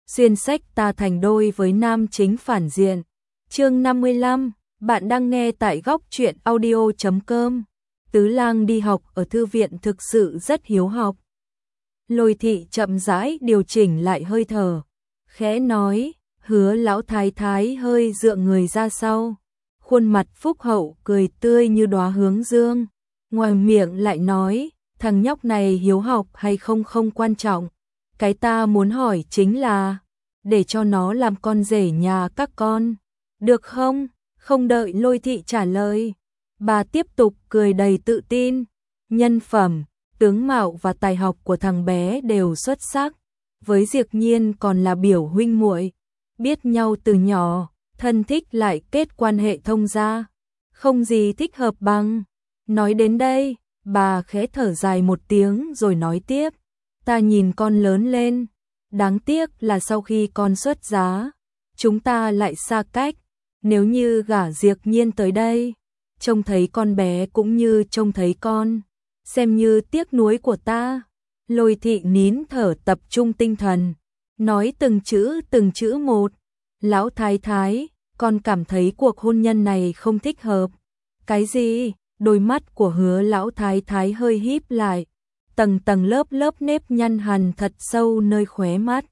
xuyên sách ta thành đôi với nam chính phản diện. Chương 55, bạn đang nghe tại góc truyện audio.com. Tứ Lang đi học ở thư viện thực sự rất hiếu học. Lôi Thị chậm rãi điều chỉnh lại hơi thở, khẽ nói, Hứa lão thái thái hơi dựa người ra sau, khuôn mặt phúc hậu cười tươi như đóa hướng dương, ngoài miệng lại nói, thằng nhóc này hiếu học hay không không quan trọng, cái ta muốn hỏi chính là, để cho nó làm con rể nhà các con, được không? Không đợi Lôi Thị trả lời, bà tiếp tục cười đầy tự tin, nhân phẩm, tướng mạo và tài học của thằng bé đều xuất sắc, với Diệp Nhiên còn là biểu huynh muội, biết nhau từ nhỏ, thân thích lại kết quan hệ thông gia, không gì thích hợp bằng. Nói đến đây, bà khẽ thở dài một tiếng rồi nói tiếp, ta nhìn con lớn lên, đáng tiếc là sau khi con xuất giá, chúng ta lại xa cách, nếu như gả Diệp Nhiên tới đây, trông thấy con bé cũng như trông thấy con, xem như tiếc nuối của ta. Lôi Thị nín thở tập trung tinh thần, nói từng chữ một, lão thái thái, con cảm thấy cuộc hôn nhân này không thích hợp. Cái gì? Đôi mắt của Hứa lão thái thái hơi híp lại, tầng tầng lớp lớp nếp nhăn hằn thật sâu nơi khóe mắt.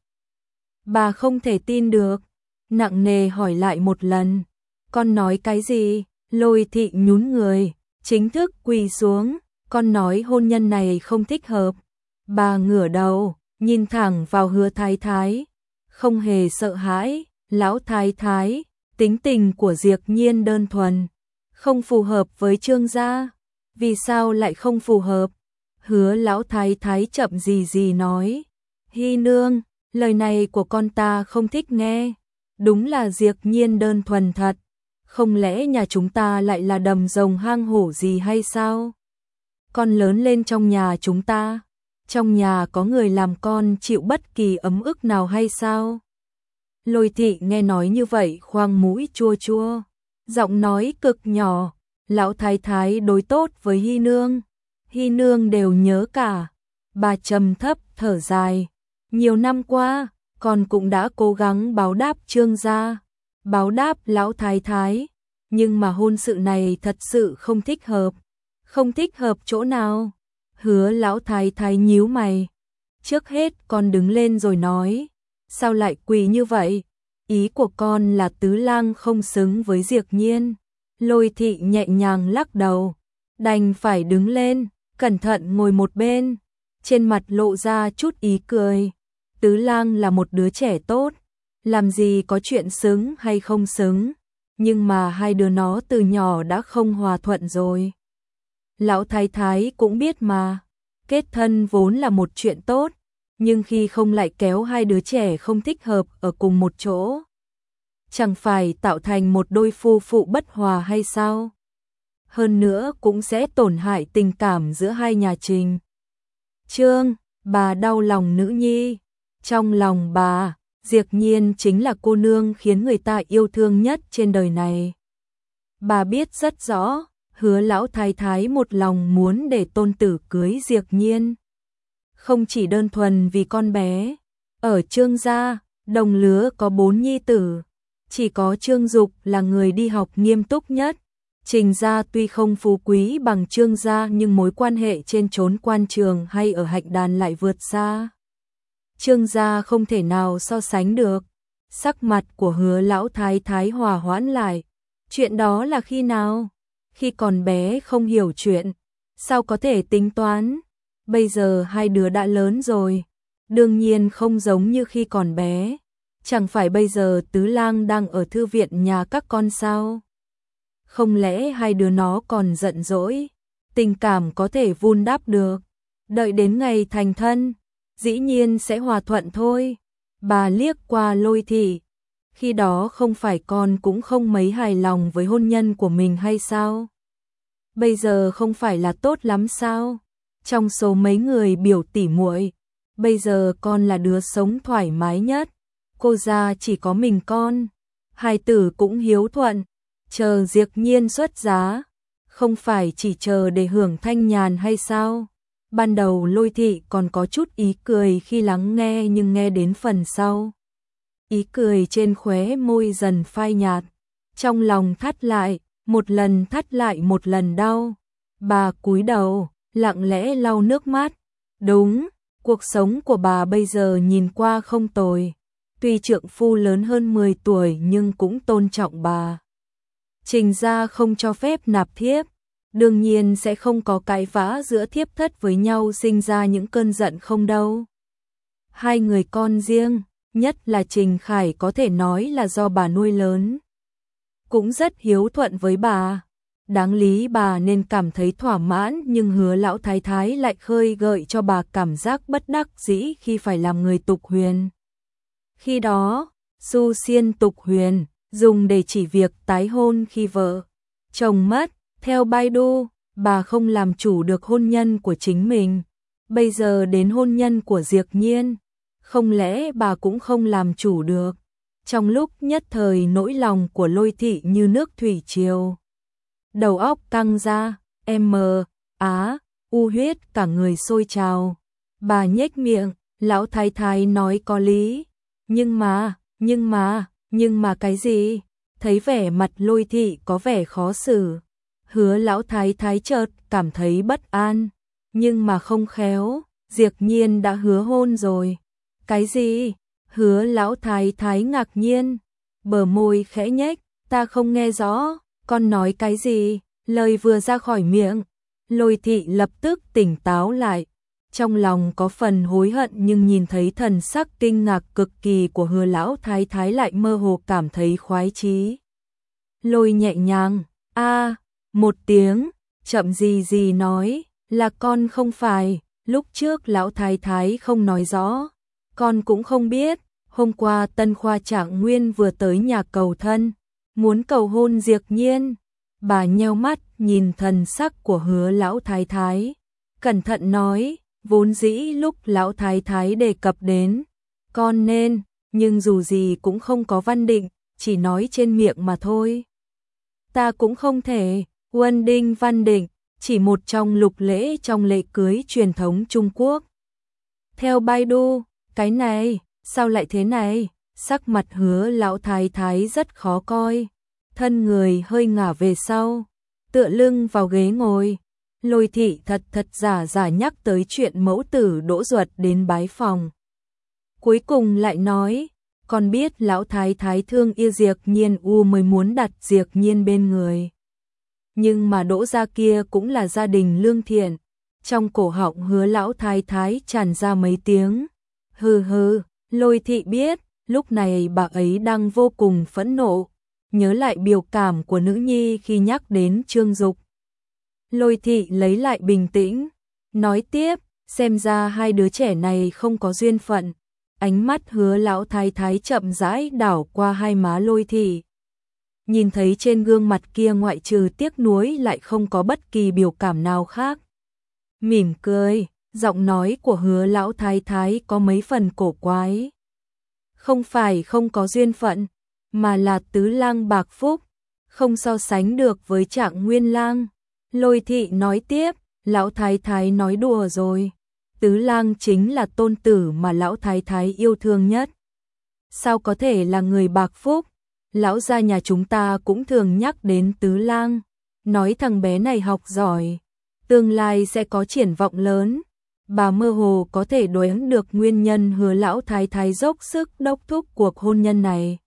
Bà không thể tin được, nặng nề hỏi lại một lần, con nói cái gì? Lôi Thị nhún người, chính thức quỳ xuống, con nói hôn nhân này không thích hợp. Bà ngửa đầu, nhìn thẳng vào Hứa thái thái, không hề sợ hãi, lão thái thái, tính tình của Diệp Nhiên đơn thuần, không phù hợp với Trương gia. Vì sao lại không phù hợp? Hứa lão thái thái chậm gì nói, Hy nương, lời này của con ta không thích nghe, đúng là Diệp Nhiên đơn thuần thật, không lẽ nhà chúng ta lại là đầm rồng hang hổ gì hay sao? Con lớn lên trong nhà chúng ta, trong nhà có người làm con chịu bất kỳ ấm ức nào hay sao? Lôi Thị nghe nói như vậy khoang mũi chua chua, giọng nói cực nhỏ, lão thái thái đối tốt với Hy nương đều nhớ cả. Bà trầm thấp thở dài, nhiều năm qua, con cũng đã cố gắng báo đáp Trương gia, báo đáp lão thái thái, nhưng mà hôn sự này thật sự không thích hợp. Không thích hợp chỗ nào? Hứa lão thái thái nhíu mày. Trước hết con đứng lên rồi nói, sao lại quỳ như vậy? Ý của con là Tứ Lang không xứng với Diệp Nhiên. Lôi Thị nhẹ nhàng lắc đầu, đành phải đứng lên, cẩn thận ngồi một bên, trên mặt lộ ra chút ý cười. Tứ Lang là một đứa trẻ tốt, làm gì có chuyện xứng hay không xứng, nhưng mà hai đứa nó từ nhỏ đã không hòa thuận rồi. Lão thái thái cũng biết mà, kết thân vốn là một chuyện tốt, nhưng khi không lại kéo hai đứa trẻ không thích hợp ở cùng một chỗ, chẳng phải tạo thành một đôi phu phụ bất hòa hay sao? Hơn nữa cũng sẽ tổn hại tình cảm giữa hai nhà Trình Trương. Bà đau lòng nữ nhi, trong lòng bà, Diệp Nhiên chính là cô nương khiến người ta yêu thương nhất trên đời này. Bà biết rất rõ, Hứa lão thái thái một lòng muốn để tôn tử cưới Diệp Nhiên, không chỉ đơn thuần vì con bé. Ở Trương gia, đồng lứa có 4 nhi tử, chỉ có Trương Dục là người đi học nghiêm túc nhất. Trình gia tuy không phú quý bằng Trương gia nhưng mối quan hệ trên chốn quan trường hay ở hạnh đàn lại vượt xa Trương gia không thể nào so sánh được. Sắc mặt của Hứa lão thái thái hòa hoãn lại. Chuyện đó là khi nào? Khi còn bé không hiểu chuyện, sao có thể tính toán? Bây giờ hai đứa đã lớn rồi, đương nhiên không giống như khi còn bé. Chẳng phải bây giờ Tứ Lang đang ở thư viện nhà các con sao? Không lẽ hai đứa nó còn giận dỗi, tình cảm có thể vun đắp được, đợi đến ngày thành thân, dĩ nhiên sẽ hòa thuận thôi. Bà liếc qua Lôi Thị, khi đó không phải con cũng không mấy hài lòng với hôn nhân của mình hay sao? Bây giờ không phải là tốt lắm sao? Trong số mấy người biểu tỷ muội, bây giờ con là đứa sống thoải mái nhất, cô gia chỉ có mình con, hài tử cũng hiếu thuận, chờ Diệp Nhiên xuất giá, không phải chỉ chờ để hưởng thanh nhàn hay sao? Ban đầu Lôi Thị còn có chút ý cười khi lắng nghe, nhưng nghe đến phần sau, ý cười trên khóe môi dần phai nhạt, trong lòng thắt lại, một lần đau. Bà cúi đầu, lặng lẽ lau nước mắt. Đúng, cuộc sống của bà bây giờ nhìn qua không tồi. Tuy trượng phu lớn hơn 10 tuổi nhưng cũng tôn trọng bà. Trình gia không cho phép nạp thiếp, đương nhiên sẽ không có cãi vã giữa thiếp thất với nhau sinh ra những cơn giận không đâu. Hai người con riêng, nhất là Trình Khải có thể nói là do bà nuôi lớn. Cũng rất hiếu thuận với bà. Đáng lý bà nên cảm thấy thỏa mãn nhưng Hứa lão thái thái lại khơi gợi cho bà cảm giác bất đắc dĩ khi phải làm người tục huyền. Khi đó, Su Xiên tục huyền dùng để chỉ việc tái hôn khi vợ chồng mất. Theo Baidu, bà không làm chủ được hôn nhân của chính mình. Bây giờ đến hôn nhân của Diệp Nhiên, không lẽ bà cũng không làm chủ được? Trong lúc nhất thời nỗi lòng của Lôi thị như nước thủy triều. Đầu óc căng ra, u huyết cả người sôi trào. Bà nhếch miệng, lão thái thái nói có lý. Nhưng mà cái gì? Thấy vẻ mặt Lôi thị có vẻ khó xử. Hứa lão thái thái chợt cảm thấy bất an. Nhưng mà không khéo, Diệp Nhiên đã hứa hôn rồi. Cái gì? Hứa lão thái thái ngạc nhiên. Bờ môi khẽ nhếch, ta không nghe rõ. Con nói cái gì? Lời vừa ra khỏi miệng, Lôi thị lập tức tỉnh táo lại. Trong lòng có phần hối hận nhưng nhìn thấy thần sắc kinh ngạc cực kỳ của Hứa lão thái thái lại mơ hồ cảm thấy khoái chí. Lôi nhẹ nhàng, một tiếng, chậm gì nói, là con không phải, lúc trước lão thái thái không nói rõ, con cũng không biết, hôm qua Tân Khoa Trạng Nguyên vừa tới nhà cầu thân, muốn cầu hôn Diệp Nhiên. Bà nheo mắt nhìn thần sắc của Hứa lão thái thái, cẩn thận nói, vốn dĩ lúc lão thái thái đề cập đến, con nên, nhưng dù gì cũng không có văn định, chỉ nói trên miệng mà thôi. Ta cũng không thể, Huân Đinh văn định, chỉ một trong lục lễ trong lễ cưới truyền thống Trung Quốc. Theo Baidu, cái này, sao lại thế này? Sắc mặt Hứa lão thái thái rất khó coi. Thân người hơi ngả về sau, tựa lưng vào ghế ngồi. Lôi thị thật giả nhắc tới chuyện mẫu tử Đỗ Duật đến bái phòng. Cuối cùng lại nói, con biết lão thái thái thương yêu Diệp Nhiên mới muốn đặt Diệp Nhiên bên người. Nhưng mà Đỗ gia kia cũng là gia đình lương thiện. Trong cổ họng Hứa lão thái thái tràn ra mấy tiếng. Hừ, Lôi thị biết, lúc này bà ấy đang vô cùng phẫn nộ. Nhớ lại biểu cảm của nữ nhi khi nhắc đến Trương Dục. Lôi thị lấy lại bình tĩnh, nói tiếp, xem ra hai đứa trẻ này không có duyên phận. Ánh mắt Hứa lão thái thái chậm rãi đảo qua hai má Lôi thị. Nhìn thấy trên gương mặt kia ngoại trừ tiếc nuối lại không có bất kỳ biểu cảm nào khác. Mỉm cười, giọng nói của Hứa lão thái thái có mấy phần cổ quái. Không phải không có duyên phận, mà là tứ lang bạc phúc, không so sánh được với Trạng Nguyên lang. Lôi thị nói tiếp, lão thái thái nói đùa rồi. Tứ lang chính là tôn tử mà lão thái thái yêu thương nhất. Sao có thể là người bạc phúc? Lão gia nhà chúng ta cũng thường nhắc đến tứ lang, nói thằng bé này học giỏi, tương lai sẽ có triển vọng lớn. Bà mơ hồ có thể đoán được nguyên nhân Hứa lão thái thái dốc sức đốc thúc cuộc hôn nhân này.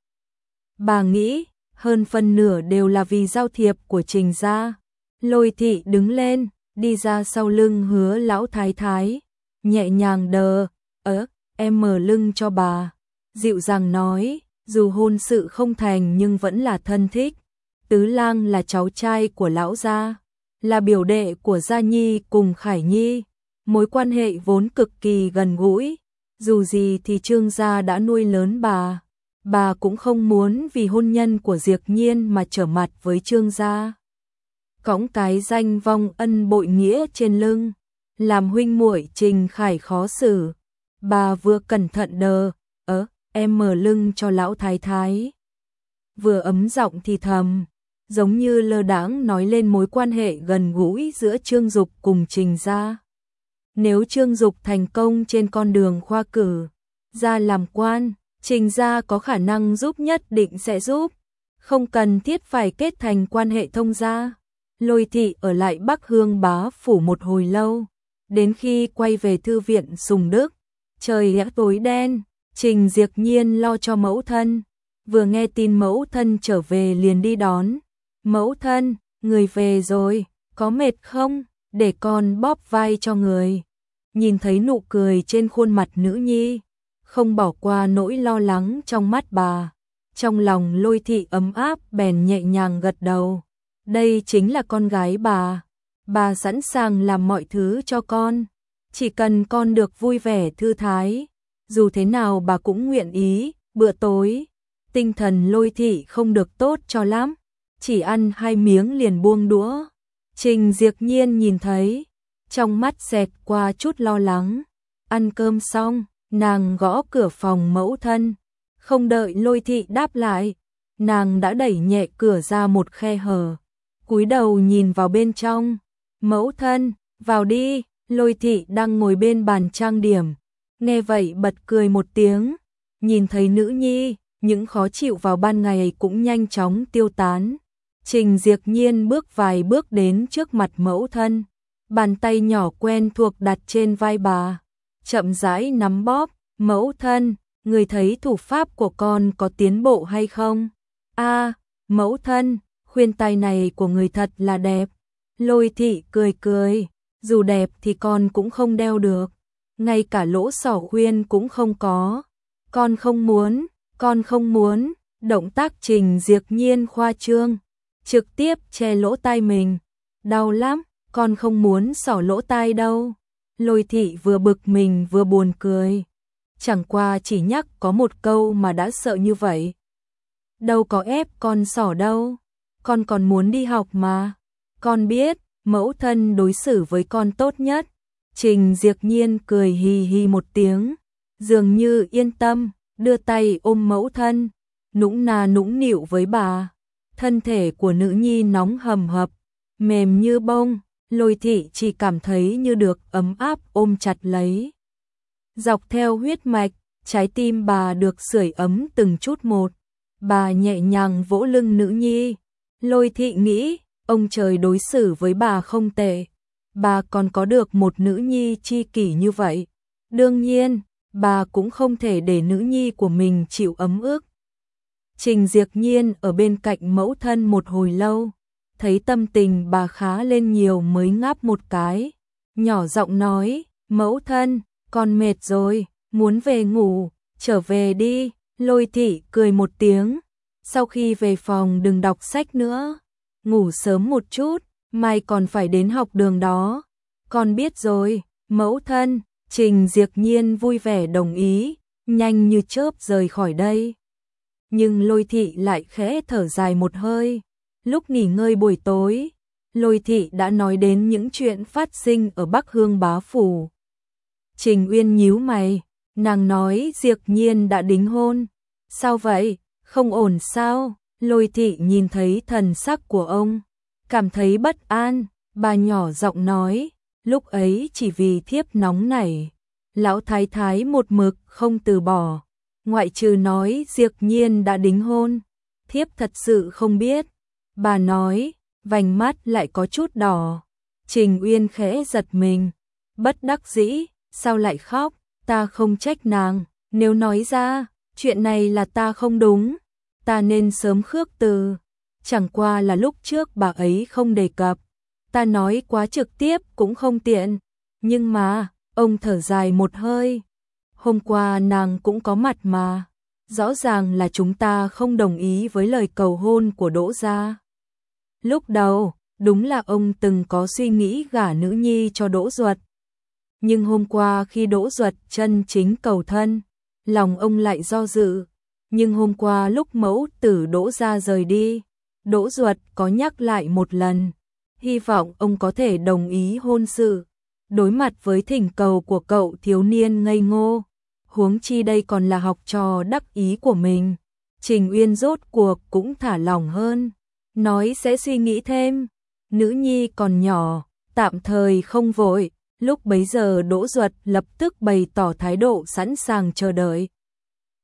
Bà nghĩ, hơn phân nửa đều là vì giao thiệp của Trình gia. Lôi thị đứng lên, đi ra sau lưng Hứa lão thái thái, nhẹ nhàng em mở lưng cho bà, dịu dàng nói, dù hôn sự không thành nhưng vẫn là thân thích. Tứ lang là cháu trai của lão gia, là biểu đệ của Gia Nhi cùng Khải Nhi, mối quan hệ vốn cực kỳ gần gũi. Dù gì thì Trương gia đã nuôi lớn bà cũng không muốn vì hôn nhân của Diệp Nhiên mà trở mặt với Trương gia. Cõng cái danh vong ân bội nghĩa trên lưng, làm huynh muội Trình Khải khó xử. Bà vừa cẩn thận em mở lưng cho lão thái thái, vừa ấm giọng thì thầm, giống như lơ đãng nói lên mối quan hệ gần gũi giữa Trương Dục cùng Trình gia. Nếu Trương Dục thành công trên con đường khoa cử, ra làm quan, Trình gia có khả năng giúp nhất định sẽ giúp, không cần thiết phải kết thành quan hệ thông gia. Lôi thị ở lại Bắc Hương Bá phủ một hồi lâu, đến khi quay về thư viện Sùng Đức, trời đã tối đen. Trình Diệp Nhiên lo cho mẫu thân, vừa nghe tin mẫu thân trở về liền đi đón. Mẫu thân, người về rồi, có mệt không? Để con bóp vai cho người. Nhìn thấy nụ cười trên khuôn mặt nữ nhi, không bỏ qua nỗi lo lắng trong mắt bà. Trong lòng Lôi thị ấm áp bèn nhẹ nhàng gật đầu. Đây chính là con gái bà sẵn sàng làm mọi thứ cho con, chỉ cần con được vui vẻ thư thái, dù thế nào bà cũng nguyện ý. Bữa tối, tinh thần Lôi thị không được tốt cho lắm, chỉ ăn 2 miếng liền buông đũa. Trình Diệp Nhiên nhìn thấy, trong mắt xẹt qua chút lo lắng. Ăn cơm xong, nàng gõ cửa phòng mẫu thân, không đợi Lôi thị đáp lại, nàng đã đẩy nhẹ cửa ra một khe hở, cúi đầu nhìn vào bên trong. Mẫu thân, vào đi. Lôi thị đang ngồi bên bàn trang điểm, nghe vậy bật cười một tiếng, nhìn thấy nữ nhi, những khó chịu vào ban ngày cũng nhanh chóng tiêu tán. Trình Diệp Nhiên bước vài bước đến trước mặt mẫu thân, bàn tay nhỏ quen thuộc đặt trên vai bà, chậm rãi nắm bóp. Mẫu thân, người thấy thủ pháp của con có tiến bộ hay không? Mẫu thân, khuyên tai này của người thật là đẹp. Lôi thị cười cười, dù đẹp thì con cũng không đeo được, ngay cả lỗ sỏ khuyên cũng không có. Con không muốn. Động tác Trình Diệp Nhiên khoa trương, trực tiếp che lỗ tai mình. Đau lắm, con không muốn xỏ lỗ tai đâu. Lôi thị vừa bực mình vừa buồn cười, chẳng qua chỉ nhắc có một câu mà đã sợ như vậy. Đâu có ép con xỏ đâu, con còn muốn đi học mà. Con biết, mẫu thân đối xử với con tốt nhất. Trình Diệp Nhiên cười hì hì một tiếng, dường như yên tâm, đưa tay ôm mẫu thân, nũng nà nũng nịu với bà. Thân thể của nữ nhi nóng hầm hập, mềm như bông, Lôi thị chỉ cảm thấy như được ấm áp ôm chặt lấy. Dọc theo huyết mạch, trái tim bà được sưởi ấm từng chút một. Bà nhẹ nhàng vỗ lưng nữ nhi. Lôi thị nghĩ, ông trời đối xử với bà không tệ, bà còn có được một nữ nhi tri kỷ như vậy. Đương nhiên, bà cũng không thể để nữ nhi của mình chịu ấm ức. Trình Diệp Nhiên ở bên cạnh mẫu thân một hồi lâu, thấy tâm tình bà khá lên nhiều mới ngáp một cái, nhỏ giọng nói, mẫu thân, con mệt rồi, muốn về ngủ, trở về đi. Lôi thị cười một tiếng, sau khi về phòng đừng đọc sách nữa, ngủ sớm một chút, mai còn phải đến học đường đó. Con biết rồi, mẫu thân. Trình Diệp Nhiên vui vẻ đồng ý, nhanh như chớp rời khỏi đây. Nhưng Lôi thị lại khẽ thở dài một hơi. Lúc nghỉ ngơi buổi tối, Lôi thị đã nói đến những chuyện phát sinh ở Bắc Hương Bá phủ. Trình Uyên nhíu mày, nàng nói Diệp Nhiên đã đính hôn. Sao vậy, không ổn sao? Lôi thị nhìn thấy thần sắc của ông, cảm thấy bất an, bà nhỏ giọng nói, lúc ấy chỉ vì thiếp nóng nảy, lão thái thái một mực không từ bỏ, ngoại trừ nói Diệp Nhiên đã đính hôn, thiếp thật sự không biết. Bà nói, vành mắt lại có chút đỏ. Trình Uyên khẽ giật mình, bất đắc dĩ, sao lại khóc? Ta không trách nàng, nếu nói ra, chuyện này là ta không đúng, ta nên sớm khước từ, chẳng qua là lúc trước bà ấy không đề cập, ta nói quá trực tiếp cũng không tiện. Nhưng mà, ông thở dài một hơi, hôm qua nàng cũng có mặt mà, rõ ràng là chúng ta không đồng ý với lời cầu hôn của Đỗ gia. Lúc đầu, đúng là ông từng có suy nghĩ gả nữ nhi cho Đỗ Duật. Nhưng hôm qua khi Đỗ Duật chân chính cầu thân, lòng ông lại do dự. Nhưng hôm qua lúc mẫu tử Đỗ gia rời đi, Đỗ Duật có nhắc lại một lần, hy vọng ông có thể đồng ý hôn sự. Đối mặt với thỉnh cầu của cậu thiếu niên ngây ngô, huống chi đây còn là học trò đắc ý của mình, Trình Uyên rốt cuộc cũng thả lỏng hơn, nói sẽ suy nghĩ thêm, nữ nhi còn nhỏ, tạm thời không vội. Lúc bấy giờ Đỗ Duật lập tức bày tỏ thái độ sẵn sàng chờ đợi.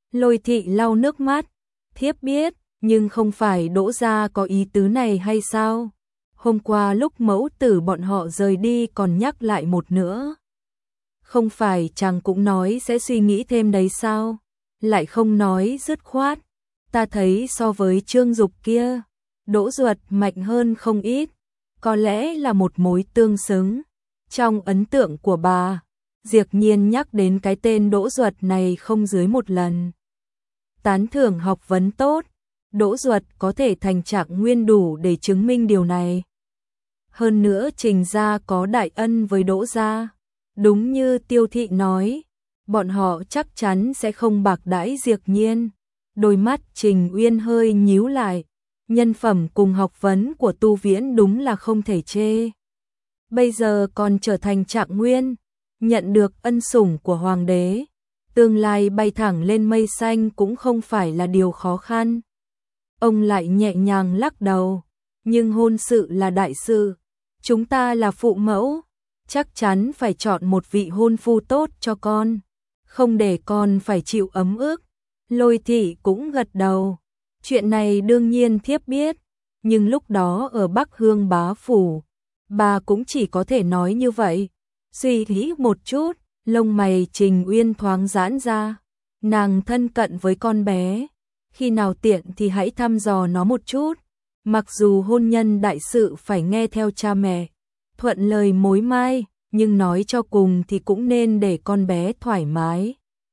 Lôi Thị lau nước mắt, thiếp biết, nhưng không phải Đỗ gia có ý tứ này hay sao? Hôm qua lúc mẫu tử bọn họ rời đi còn nhắc lại một nữa. Không phải chàng cũng nói sẽ suy nghĩ thêm đấy sao? Lại không nói dứt khoát. Ta thấy so với Trương Dục kia, Đỗ Duật mạnh hơn không ít. Có lẽ là một mối tương xứng. Trong ấn tượng của bà, Diệp Nhiên nhắc đến cái tên Đỗ Duật này không dưới một lần. Tán thưởng học vấn tốt, Đỗ Duật có thể thành trạng nguyên đủ để chứng minh điều này. Hơn nữa Trình gia có đại ân với Đỗ gia. Đúng như Tiêu Thị nói, bọn họ chắc chắn sẽ không bạc đãi Diệp Nhiên. Đôi mắt Trình Uyên hơi nhíu lại, nhân phẩm cùng học vấn của Tu Viễn đúng là không thể chê. Bây giờ còn trở thành trạng nguyên, nhận được ân sủng của hoàng đế, tương lai bay thẳng lên mây xanh cũng không phải là điều khó khăn. Ông lại nhẹ nhàng lắc đầu, nhưng hôn sự là đại sự, chúng ta là phụ mẫu, chắc chắn phải chọn một vị hôn phu tốt cho con, không để con phải chịu ấm ức. Lôi Thị cũng gật đầu, chuyện này đương nhiên thiếp biết, nhưng lúc đó ở Bắc Hương bá phủ, bà cũng chỉ có thể nói như vậy. Suy nghĩ một chút, lông mày Trình Uyên thoáng giãn ra, nàng thân cận với con bé, khi nào tiện thì hãy thăm dò nó một chút, mặc dù hôn nhân đại sự phải nghe theo cha mẹ, thuận lời mối mai, nhưng nói cho cùng thì cũng nên để con bé thoải mái.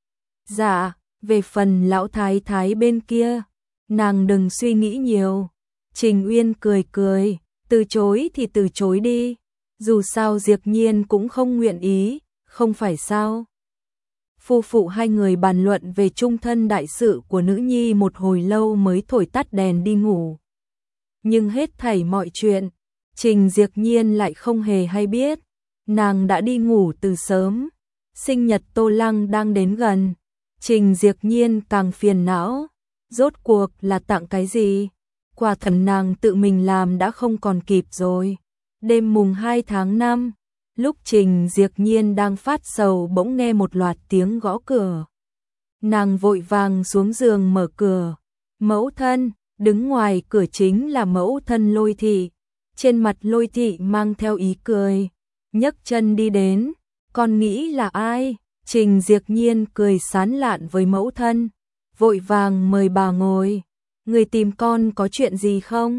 Dạ, về phần lão thái thái bên kia, nàng đừng suy nghĩ nhiều. Trình Uyên cười cười, từ chối thì từ chối đi, dù sao Diệp Nhiên cũng không nguyện ý, không phải sao? Phu phụ hai người bàn luận về chung thân đại sự của nữ nhi một hồi lâu mới thổi tắt đèn đi ngủ. Nhưng hết thảy mọi chuyện, Trình Diệp Nhiên lại không hề hay biết, nàng đã đi ngủ từ sớm. Sinh nhật Tô Lăng đang đến gần, Trình Diệp Nhiên càng phiền não, rốt cuộc là tặng cái gì? Quà thần nàng tự mình làm đã không còn kịp rồi. Đêm mùng 2 tháng 5, lúc Trình Diệp Nhiên đang phát sầu bỗng nghe một loạt tiếng gõ cửa. Nàng vội vàng xuống giường mở cửa. Mẫu thân, đứng ngoài cửa chính là mẫu thân Lôi Thị. Trên mặt Lôi Thị mang theo ý cười, nhấc chân đi đến. Con nghĩ là ai? Trình Diệp Nhiên cười sán lạn với mẫu thân, vội vàng mời bà ngồi. Người tìm con có chuyện gì không?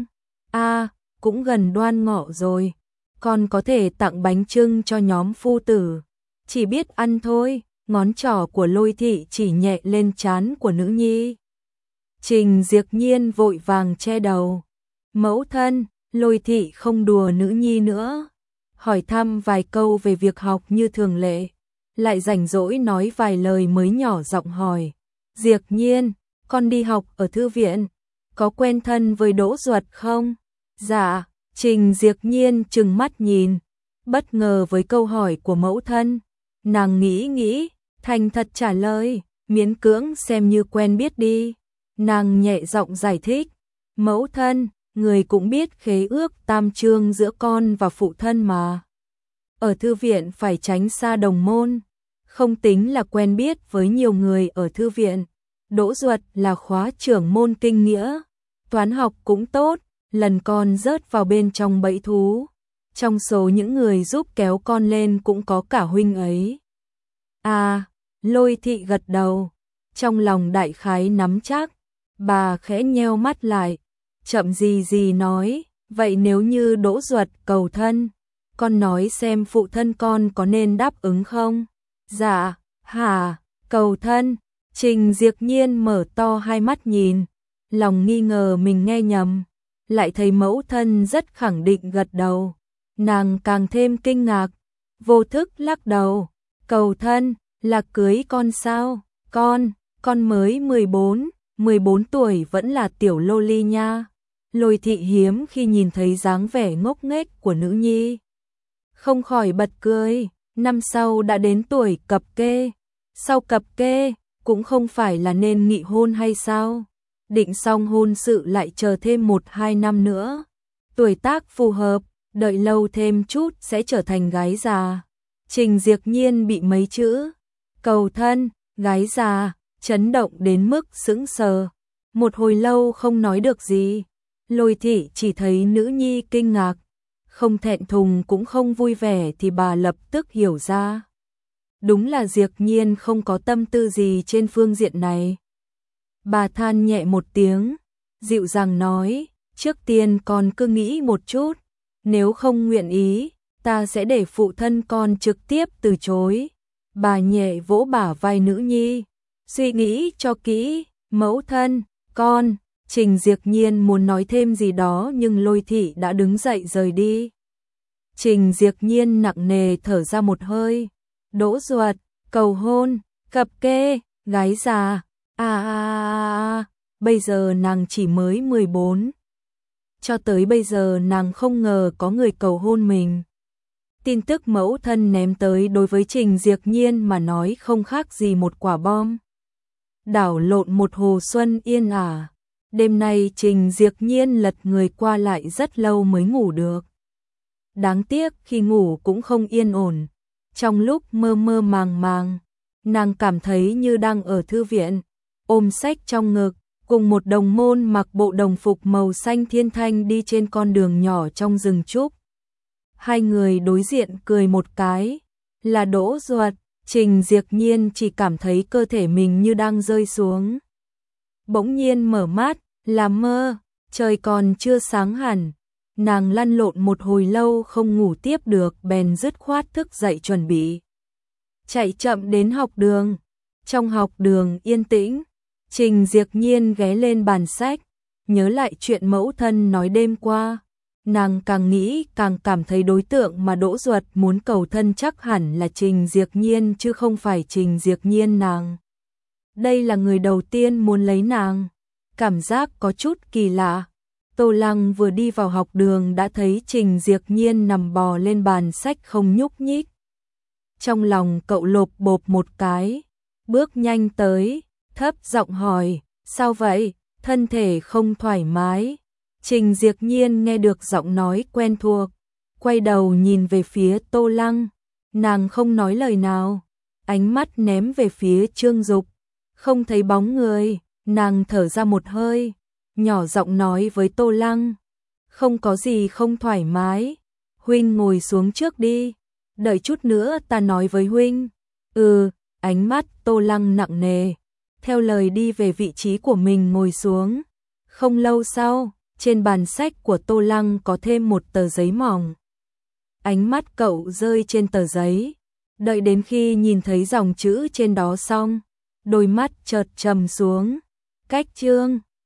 Cũng gần đoan ngọ rồi, con có thể tặng bánh chưng cho nhóm phu tử. Chỉ biết ăn thôi, ngón trỏ của Lôi Thị chỉ nhẹ lên trán của nữ nhi. Trình Diệp Nhiên vội vàng che đầu. Mẫu thân, Lôi Thị không đùa nữ nhi nữa, hỏi thăm vài câu về việc học như thường lệ, lại rảnh rỗi nói vài lời mới nhỏ giọng hỏi. Diệp Nhiên, con đi học ở thư viện, có quen thân với Đỗ Duật không? Dạ. Trình Diệp Nhiên trừng mắt nhìn, bất ngờ với câu hỏi của mẫu thân. Nàng nghĩ, thành thật trả lời, miễn cưỡng xem như quen biết đi. Nàng nhẹ giọng giải thích, mẫu thân, người cũng biết khế ước tam chương giữa con và phụ thân mà. Ở thư viện phải tránh xa đồng môn, không tính là quen biết với nhiều người ở thư viện. Đỗ Duật là khóa trưởng môn kinh nghĩa, toán học cũng tốt. Lần con rớt vào bên trong bẫy thú, trong số những người giúp kéo con lên cũng có cả huynh ấy. Lôi Thị gật đầu, trong lòng đại khái nắm chắc, bà khẽ nheo mắt lại, chậm gì nói, vậy nếu như Đỗ Duật cầu thân, con nói xem phụ thân con có nên đáp ứng không? Dạ, cầu thân. Trình Diệp Nhiên mở to hai mắt nhìn, lòng nghi ngờ mình nghe nhầm. Lại thấy mẫu thân rất khẳng định gật đầu, nàng càng thêm kinh ngạc, vô thức lắc đầu. Cầu thân, là cưới con sao? Con mới 14 tuổi vẫn là tiểu lô ly nha. Lôi Thị hiếm khi nhìn thấy dáng vẻ ngốc nghếch của nữ nhi, không khỏi bật cười. Năm sau đã đến tuổi cập kê, sau cập kê cũng không phải là nên nghị hôn hay sao? Định xong hôn sự lại chờ thêm 1-2 năm nữa. Tuổi tác phù hợp, đợi lâu thêm chút sẽ trở thành gái già. Trình Diệp Nhiên bị mấy chữ cầu thân, gái già, chấn động đến mức sững sờ. Một hồi lâu không nói được gì. Lôi thị chỉ thấy nữ nhi kinh ngạc, không thẹn thùng cũng không vui vẻ thì bà lập tức hiểu ra. Đúng là Diệp Nhiên không có tâm tư gì trên phương diện này. Bà than nhẹ một tiếng, dịu dàng nói, trước tiên con cứ nghĩ một chút, nếu không nguyện ý, ta sẽ để phụ thân con trực tiếp từ chối. Bà nhẹ vỗ bả vai nữ nhi, suy nghĩ cho kỹ, mẫu thân, con. Trình Diệp Nhiên muốn nói thêm gì đó nhưng Lôi thị đã đứng dậy rời đi. Trình Diệp Nhiên nặng nề thở ra một hơi, đỗ ruột, cầu hôn, cập kê, gái già, bây giờ nàng chỉ mới 14. Cho tới bây giờ nàng không ngờ có người cầu hôn mình. Tin tức mẫu thân ném tới đối với Trình Diệp Nhiên mà nói không khác gì một quả bom. Đảo lộn một hồ xuân yên ả. Đêm nay Trình Diệp Nhiên lật người qua lại rất lâu mới ngủ được. Đáng tiếc khi ngủ cũng không yên ổn. Trong lúc mơ mơ màng màng, nàng cảm thấy như đang ở thư viện, ôm sách trong ngực, cùng một đồng môn mặc bộ đồng phục màu xanh thiên thanh đi trên con đường nhỏ trong rừng trúc. Hai người đối diện cười một cái, là Đỗ Duật. Trình Diệp Nhiên chỉ cảm thấy cơ thể mình như đang rơi xuống. Bỗng nhiên mở mắt, là mơ, trời còn chưa sáng hẳn. Nàng lăn lộn một hồi lâu không ngủ tiếp được bèn dứt khoát thức dậy chuẩn bị. Chạy chậm đến học đường. Trong học đường yên tĩnh, Trình Diệp Nhiên ghé lên bàn sách, nhớ lại chuyện mẫu thân nói đêm qua. Nàng càng nghĩ càng cảm thấy đối tượng mà Đỗ Duật muốn cầu thân chắc hẳn là Trình Diệp Nhiên chứ không phải Trình Diệp Nhiên nàng. Đây là người đầu tiên muốn lấy nàng. Cảm giác có chút kỳ lạ. Tô Lăng vừa đi vào học đường đã thấy Trình Diệp Nhiên nằm bò lên bàn sách không nhúc nhích. Trong lòng cậu lộp bộp một cái, bước nhanh tới, thấp giọng hỏi, sao vậy, thân thể không thoải mái. Trình Diệp Nhiên nghe được giọng nói quen thuộc, quay đầu nhìn về phía Tô Lăng, nàng không nói lời nào, ánh mắt ném về phía Trương Dục, không thấy bóng người, nàng thở ra một hơi, nhỏ giọng nói với Tô Lăng, không có gì không thoải mái, huynh ngồi xuống trước đi, đợi chút nữa ta nói với huynh. Ánh mắt Tô Lăng nặng nề, theo lời đi về vị trí của mình ngồi xuống. Không lâu sau, trên bàn sách của Tô Lăng có thêm một tờ giấy mỏng. Ánh mắt cậu rơi trên tờ giấy, đợi đến khi nhìn thấy dòng chữ trên đó xong, đôi mắt chợt trầm xuống. Cách chương